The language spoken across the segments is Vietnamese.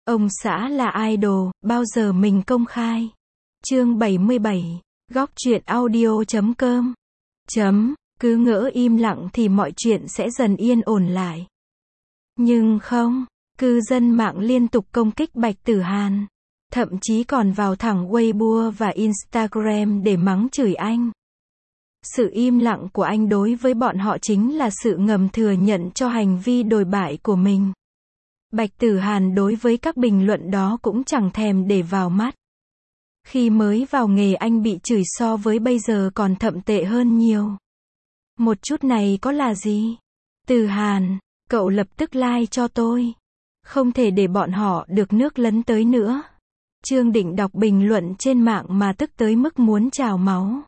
Ông xã là idol, bao giờ mình công khai. Chương 77. Góc truyện audio.com. Cứ ngỡ im lặng thì mọi chuyện sẽ dần yên ổn lại. Nhưng không, cư dân mạng liên tục công kích Bạch Tử Hàn. Thậm chí còn vào thẳng Weibo và Instagram để mắng chửi anh. Sự im lặng của anh đối với bọn họ chính là sự ngầm thừa nhận cho hành vi đồi bại của mình. Bạch Tử Hàn đối với các bình luận đó cũng chẳng thèm để vào mắt. Khi mới vào nghề anh bị chửi so với bây giờ còn thậm tệ hơn nhiều. Một chút này có là gì? Tử Hàn, cậu lập tức like cho tôi. Không thể để bọn họ được nước lấn tới nữa. Trương Định đọc bình luận trên mạng mà tức tới mức muốn trào máu.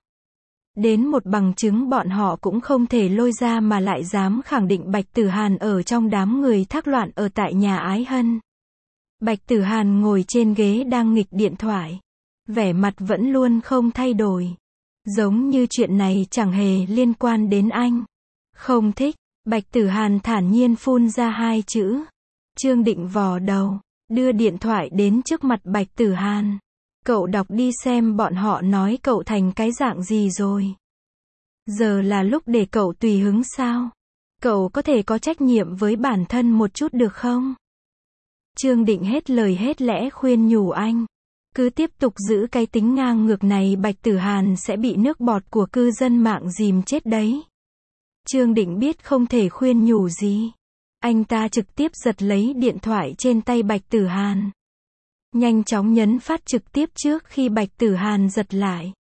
Đến một bằng chứng bọn họ cũng không thể lôi ra mà lại dám khẳng định Bạch Tử Hàn ở trong đám người thác loạn ở tại nhà Ái Hân. Bạch Tử Hàn ngồi trên ghế đang nghịch điện thoại. Vẻ mặt vẫn luôn không thay đổi. Giống như chuyện này chẳng hề liên quan đến anh. Không thích, Bạch Tử Hàn thản nhiên phun ra hai chữ. Trương Định vò đầu, đưa điện thoại đến trước mặt Bạch Tử Hàn. Cậu đọc đi xem bọn họ nói cậu thành cái dạng gì rồi. Giờ là lúc để cậu tùy hứng sao? Cậu có thể có trách nhiệm với bản thân một chút được không? Trương Định hết lời hết lẽ khuyên nhủ anh. Cứ tiếp tục giữ cái tính ngang ngược này Bạch Tử Hàn sẽ bị nước bọt của cư dân mạng dìm chết đấy. Trương Định biết không thể khuyên nhủ gì. Anh ta trực tiếp giật lấy điện thoại trên tay Bạch Tử Hàn. Nhanh chóng nhấn phát trực tiếp trước khi Bạch Tử Hàn giật lại.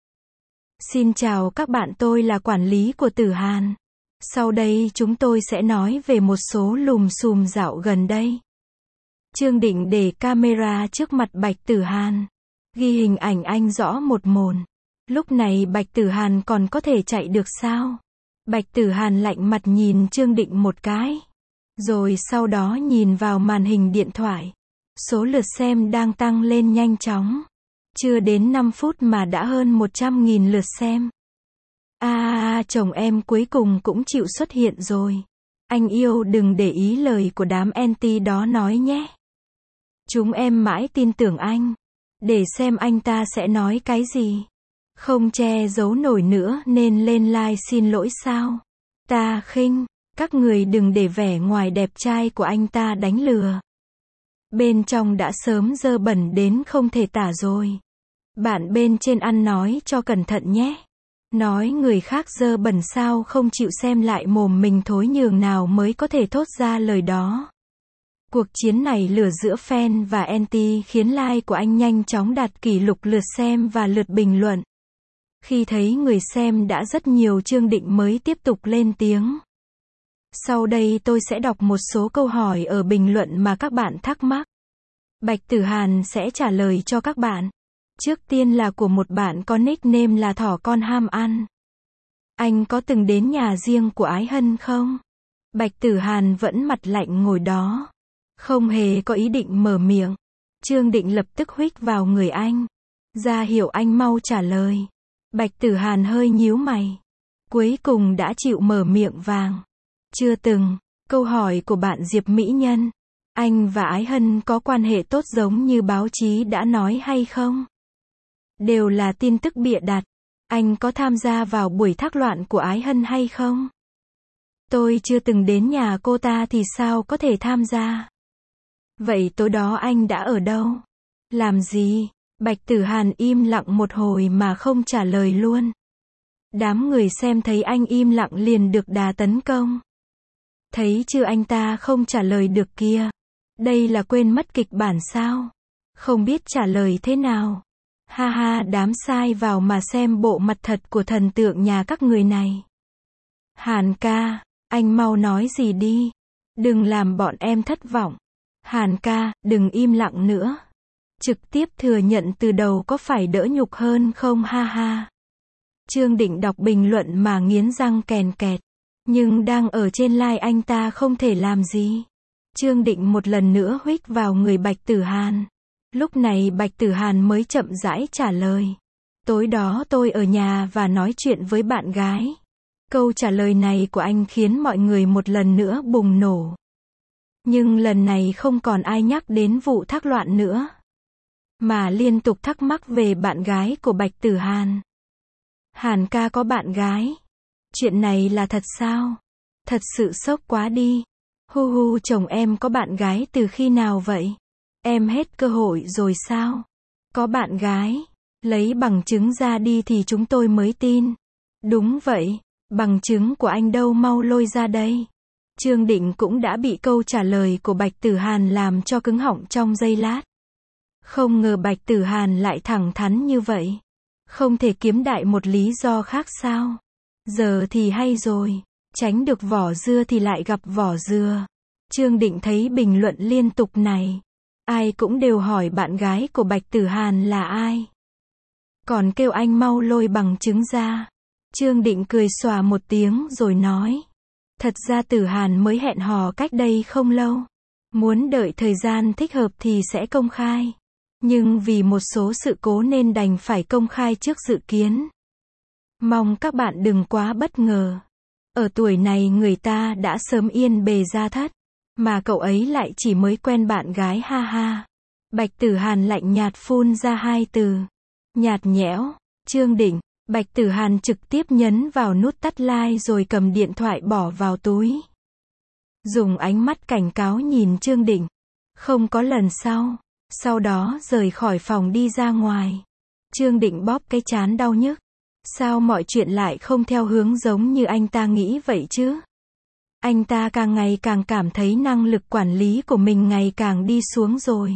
Xin chào các bạn, tôi là quản lý của Tử Hàn. Sau đây chúng tôi sẽ nói về một số lùm xùm dạo gần đây. Trương Định để camera trước mặt Bạch Tử Hàn. Ghi hình ảnh anh rõ một mồn. Lúc này Bạch Tử Hàn còn có thể chạy được sao? Bạch Tử Hàn lạnh mặt nhìn Trương Định một cái. Rồi sau đó nhìn vào màn hình điện thoại. Số lượt xem đang tăng lên nhanh chóng. Chưa đến 5 phút mà đã hơn 100.000 lượt xem. Chồng em cuối cùng cũng chịu xuất hiện rồi. Anh yêu đừng để ý lời của đám anti đó nói nhé. Chúng em mãi tin tưởng anh. Để xem anh ta sẽ nói cái gì. Không che giấu nổi nữa nên lên live xin lỗi sao? Ta khinh, các người đừng để vẻ ngoài đẹp trai của anh ta đánh lừa. Bên trong đã sớm dơ bẩn đến không thể tả rồi. Bạn bên trên ăn nói cho cẩn thận nhé. Nói người khác dơ bẩn sao không chịu xem lại mồm mình thối nhường nào mới có thể thốt ra lời đó. Cuộc chiến này lửa giữa fan và anti khiến like của anh nhanh chóng đạt kỷ lục lượt xem và lượt bình luận. Khi thấy người xem đã rất nhiều, Trương Định mới tiếp tục lên tiếng. Sau đây tôi sẽ đọc một số câu hỏi ở bình luận mà các bạn thắc mắc. Bạch Tử Hàn sẽ trả lời cho các bạn. Trước tiên là của một bạn có nickname là Thỏ Con Ham Ăn. Anh có từng đến nhà riêng của Ái Hân không? Bạch Tử Hàn vẫn mặt lạnh ngồi đó. Không hề có ý định mở miệng. Trương Định lập tức huých vào người anh. Ra hiệu anh mau trả lời. Bạch Tử Hàn hơi nhíu mày. Cuối cùng đã chịu mở miệng vàng. Chưa từng. Câu hỏi của bạn Diệp Mỹ Nhân. Anh và Ái Hân có quan hệ tốt giống như báo chí đã nói hay không? Đều là tin tức bịa đặt. Anh có tham gia vào buổi thác loạn của Ái Hân hay không? Tôi chưa từng đến nhà cô ta thì sao có thể tham gia? Vậy tối đó anh đã ở đâu? Làm gì? Bạch Tử Hàn im lặng một hồi mà không trả lời luôn. Đám người xem thấy anh im lặng liền được đà tấn công. Thấy chưa, anh ta không trả lời được kia. Đây là quên mất kịch bản sao? Không biết trả lời thế nào. Đám sai vào mà xem bộ mặt thật của thần tượng nhà các người này. Hàn ca, anh mau nói gì đi. Đừng làm bọn em thất vọng. Hàn ca, đừng im lặng nữa. Trực tiếp thừa nhận từ đầu có phải đỡ nhục hơn không? Trương Định đọc bình luận mà nghiến răng kèn kẹt. Nhưng đang ở trên live anh ta không thể làm gì. Trương Định một lần nữa huých vào người Bạch Tử Hàn. Lúc này Bạch Tử Hàn mới chậm rãi trả lời. Tối đó tôi ở nhà và nói chuyện với bạn gái. Câu trả lời này của anh khiến mọi người một lần nữa bùng nổ. Nhưng lần này không còn ai nhắc đến vụ thác loạn nữa, mà liên tục thắc mắc về bạn gái của Bạch Tử Hàn. Hàn ca có bạn gái? Chuyện này là thật sao? Thật sự sốc quá đi. Hu hu, chồng em có bạn gái từ khi nào vậy? Em hết cơ hội rồi sao? Có bạn gái? Lấy bằng chứng ra đi thì chúng tôi mới tin. Đúng vậy, bằng chứng của anh đâu, mau lôi ra đây. Trương Định cũng đã bị câu trả lời của Bạch Tử Hàn làm cho cứng họng trong giây lát. Không ngờ Bạch Tử Hàn lại thẳng thắn như vậy. Không thể kiếm đại một lý do khác sao? Giờ thì hay rồi, tránh được vỏ dưa thì lại gặp vỏ dừa. Trương Định thấy bình luận liên tục này, ai cũng đều hỏi bạn gái của Bạch Tử Hàn là ai. Còn kêu anh mau lôi bằng chứng ra. Trương Định cười xòa một tiếng rồi nói. Thật ra Tử Hàn mới hẹn hò cách đây không lâu. Muốn đợi thời gian thích hợp thì sẽ công khai. Nhưng vì một số sự cố nên đành phải công khai trước dự kiến. Mong các bạn đừng quá bất ngờ. Ở tuổi này người ta đã sớm yên bề gia thất, mà cậu ấy lại chỉ mới quen bạn gái, ha ha. Bạch Tử Hàn lạnh nhạt phun ra hai từ. Nhạt nhẽo. Trương Định. Bạch Tử Hàn trực tiếp nhấn vào nút tắt like rồi cầm điện thoại bỏ vào túi. Dùng ánh mắt cảnh cáo nhìn Trương Định. Không có lần sau. Sau đó rời khỏi phòng đi ra ngoài. Trương Định bóp cái trán đau nhức. Sao mọi chuyện lại không theo hướng giống như anh ta nghĩ vậy chứ? Anh ta càng ngày càng cảm thấy năng lực quản lý của mình ngày càng đi xuống rồi.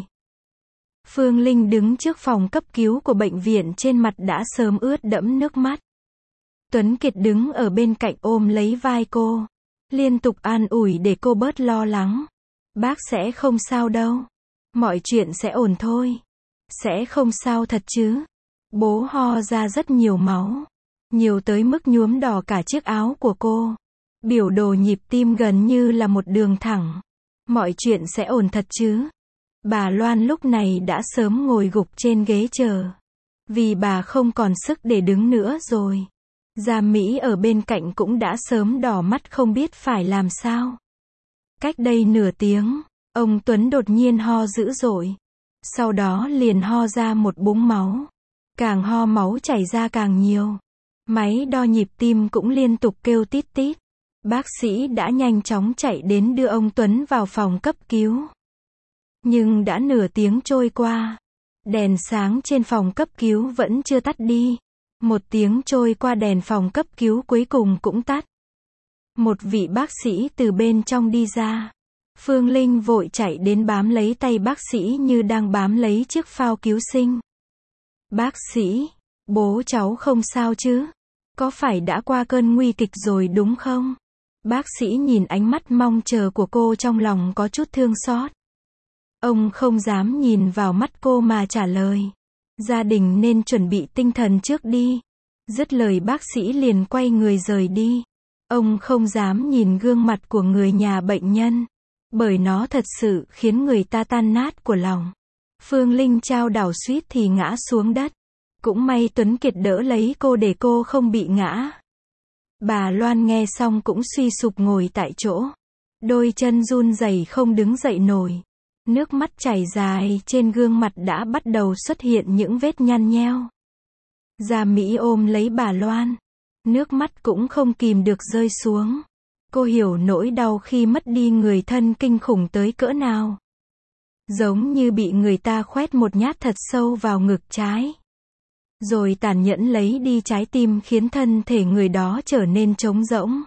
Phương Linh đứng trước phòng cấp cứu của bệnh viện, trên mặt đã sớm ướt đẫm nước mắt. Tuấn Kiệt đứng ở bên cạnh ôm lấy vai cô, liên tục an ủi để cô bớt lo lắng. Bác sẽ không sao đâu. Mọi chuyện sẽ ổn thôi. Sẽ không sao thật chứ. Bố ho ra rất nhiều máu. Nhiều tới mức nhuốm đỏ cả chiếc áo của cô. Biểu đồ nhịp tim gần như là một đường thẳng. Mọi chuyện sẽ ổn thật chứ. Bà Loan lúc này đã sớm ngồi gục trên ghế chờ. Vì bà không còn sức để đứng nữa rồi. Gia Mỹ ở bên cạnh cũng đã sớm đỏ mắt không biết phải làm sao. Cách đây nửa tiếng, ông Tuấn đột nhiên ho dữ dội. Sau đó liền ho ra một búng máu. Càng ho máu chảy ra càng nhiều. Máy đo nhịp tim cũng liên tục kêu tít tít. Bác sĩ đã nhanh chóng chạy đến đưa ông Tuấn vào phòng cấp cứu. Nhưng đã nửa tiếng trôi qua, đèn sáng trên phòng cấp cứu vẫn chưa tắt đi. Một tiếng trôi qua, đèn phòng cấp cứu cuối cùng cũng tắt. Một vị bác sĩ từ bên trong đi ra. Phương Linh vội chạy đến bám lấy tay bác sĩ như đang bám lấy chiếc phao cứu sinh. Bác sĩ, bố cháu không sao chứ? Có phải đã qua cơn nguy kịch rồi đúng không? Bác sĩ nhìn ánh mắt mong chờ của cô, trong lòng có chút thương xót. Ông không dám nhìn vào mắt cô mà trả lời. Gia đình nên chuẩn bị tinh thần trước đi. Dứt lời bác sĩ liền quay người rời đi. Ông không dám nhìn gương mặt của người nhà bệnh nhân, bởi nó thật sự khiến người ta tan nát của lòng. Phương Linh chao đảo suýt thì ngã xuống đất. Cũng may Tuấn Kiệt đỡ lấy cô để cô không bị ngã. Bà Loan nghe xong cũng suy sụp ngồi tại chỗ. Đôi chân run rẩy không đứng dậy nổi. Nước mắt chảy dài, trên gương mặt đã bắt đầu xuất hiện những vết nhăn nheo. Gia Mỹ ôm lấy bà Loan. Nước mắt cũng không kìm được rơi xuống. Cô hiểu nỗi đau khi mất đi người thân kinh khủng tới cỡ nào. Giống như bị người ta khoét một nhát thật sâu vào ngực trái. Rồi tàn nhẫn lấy đi trái tim, khiến thân thể người đó trở nên trống rỗng.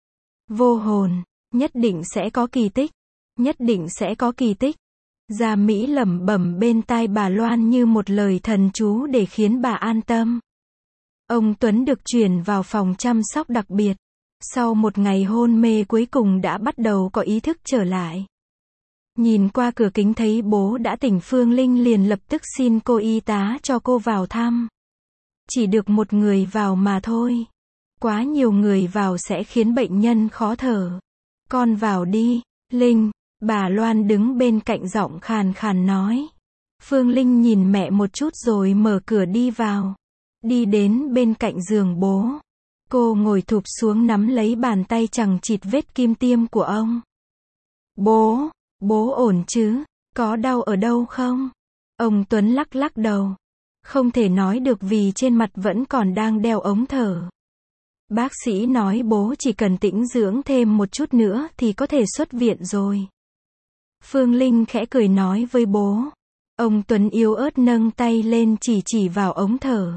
Vô hồn. Nhất định sẽ có kỳ tích. Nhất định sẽ có kỳ tích. Gia Mỹ lẩm bẩm bên tai bà Loan như một lời thần chú để khiến bà an tâm. Ông Tuấn được chuyển vào phòng chăm sóc đặc biệt. Sau một ngày hôn mê cuối cùng đã bắt đầu có ý thức trở lại. Nhìn qua cửa kính thấy bố đã tỉnh, Phương Linh liền lập tức xin cô y tá cho cô vào thăm. Chỉ được một người vào mà thôi. Quá nhiều người vào sẽ khiến bệnh nhân khó thở. Con vào đi, Linh. Bà Loan đứng bên cạnh giọng khàn khàn nói. Phương Linh nhìn mẹ một chút rồi mở cửa đi vào. Đi đến bên cạnh giường bố. Cô ngồi thụp xuống nắm lấy bàn tay chằng chịt vết kim tiêm của ông. Bố, Bố ổn chứ? Có đau ở đâu không? Ông Tuấn lắc lắc đầu. Không thể nói được vì trên mặt vẫn còn đang đeo ống thở. Bác sĩ nói bố chỉ cần tĩnh dưỡng thêm một chút nữa thì có thể xuất viện rồi. Phương Linh khẽ cười nói với bố. Ông Tuấn yếu ớt nâng tay lên chỉ vào ống thở.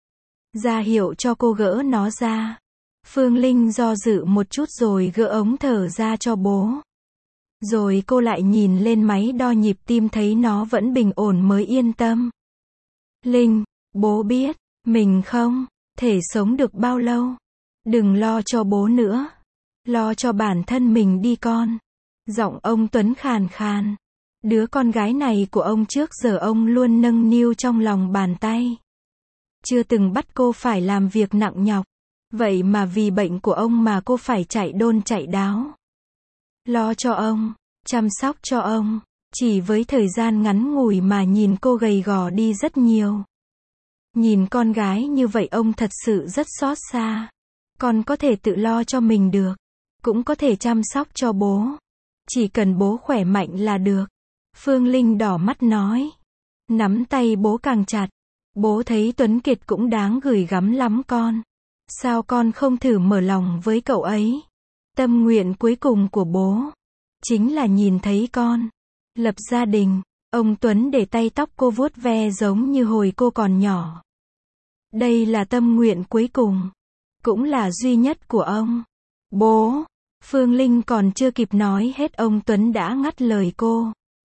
Ra hiệu cho cô gỡ nó ra. Phương Linh do dự một chút rồi gỡ ống thở ra cho bố. Rồi cô lại nhìn lên máy đo nhịp tim thấy nó vẫn bình ổn mới yên tâm. Linh, bố biết, mình không thể sống được bao lâu. Đừng lo cho bố nữa. Lo cho bản thân mình đi con. Giọng ông Tuấn khàn khàn. Đứa con gái này của ông trước giờ ông luôn nâng niu trong lòng bàn tay. Chưa từng bắt cô phải làm việc nặng nhọc. Vậy mà vì bệnh của ông mà cô phải chạy đôn chạy đáo. Lo cho ông, chăm sóc cho ông. Chỉ với thời gian ngắn ngủi mà nhìn cô gầy gò đi rất nhiều. Nhìn con gái như vậy ông thật sự rất xót xa. Con có thể tự lo cho mình được. Cũng có thể chăm sóc cho bố. Chỉ cần bố khỏe mạnh là được. Phương Linh đỏ mắt nói. Nắm tay bố càng chặt. Bố thấy Tuấn Kiệt cũng đáng gửi gắm lắm con. Sao con không thử mở lòng với cậu ấy? Tâm nguyện cuối cùng của bố chính là nhìn thấy con lập gia đình. Ông Tuấn để tay tóc cô vuốt ve giống như hồi cô còn nhỏ. Đây là tâm nguyện cuối cùng, cũng là duy nhất của ông. Bố, Phương Linh còn chưa kịp nói hết ông Tuấn đã ngắt lời cô.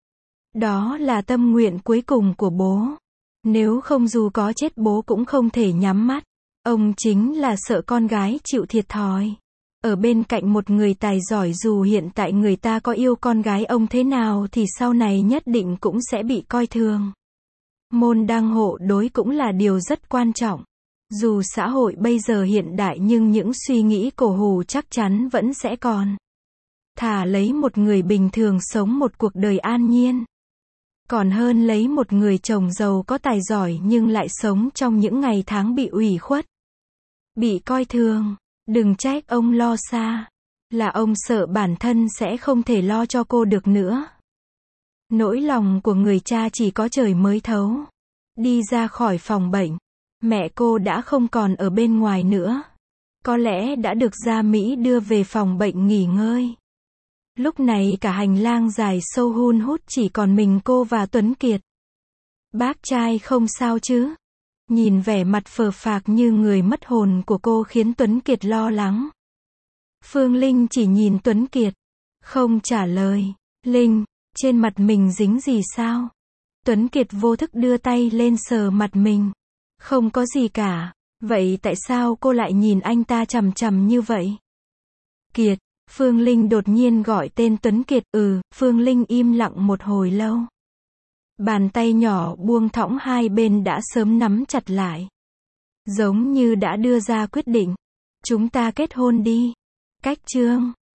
Đó là tâm nguyện cuối cùng của bố. Nếu không dù có chết bố cũng không thể nhắm mắt. Ông chính là sợ con gái chịu thiệt thòi. Ở bên cạnh một người tài giỏi dù hiện tại người ta có yêu con gái ông thế nào thì sau này nhất định cũng sẽ bị coi thường. Môn đăng hộ đối cũng là điều rất quan trọng. Dù xã hội bây giờ hiện đại nhưng những suy nghĩ cổ hủ chắc chắn vẫn sẽ còn. Thà lấy một người bình thường sống một cuộc đời an nhiên. Còn hơn lấy một người chồng giàu có tài giỏi nhưng lại sống trong những ngày tháng bị ủy khuất. Bị coi thường. Đừng trách ông lo xa. Là ông sợ bản thân sẽ không thể lo cho cô được nữa. Nỗi lòng của người cha chỉ có trời mới thấu. Đi ra khỏi phòng bệnh. Mẹ cô đã không còn ở bên ngoài nữa. Có lẽ đã được ra Mỹ đưa về phòng bệnh nghỉ ngơi. Lúc này cả hành lang dài sâu hun hút chỉ còn mình cô và Tuấn Kiệt. Bác trai không sao chứ? Nhìn vẻ mặt phờ phạc như người mất hồn của cô khiến Tuấn Kiệt lo lắng. Phương Linh chỉ nhìn Tuấn Kiệt. Không trả lời. Linh, trên mặt mình dính gì sao? Tuấn Kiệt vô thức đưa tay lên sờ mặt mình. Không có gì cả. Vậy tại sao cô lại nhìn anh ta chằm chằm như vậy? Kiệt, Phương Linh đột nhiên gọi tên Tuấn Kiệt. Phương Linh im lặng một hồi lâu. Bàn tay nhỏ buông thõng hai bên đã sớm nắm chặt lại. Giống như đã đưa ra quyết định. Chúng ta kết hôn đi. Cách chương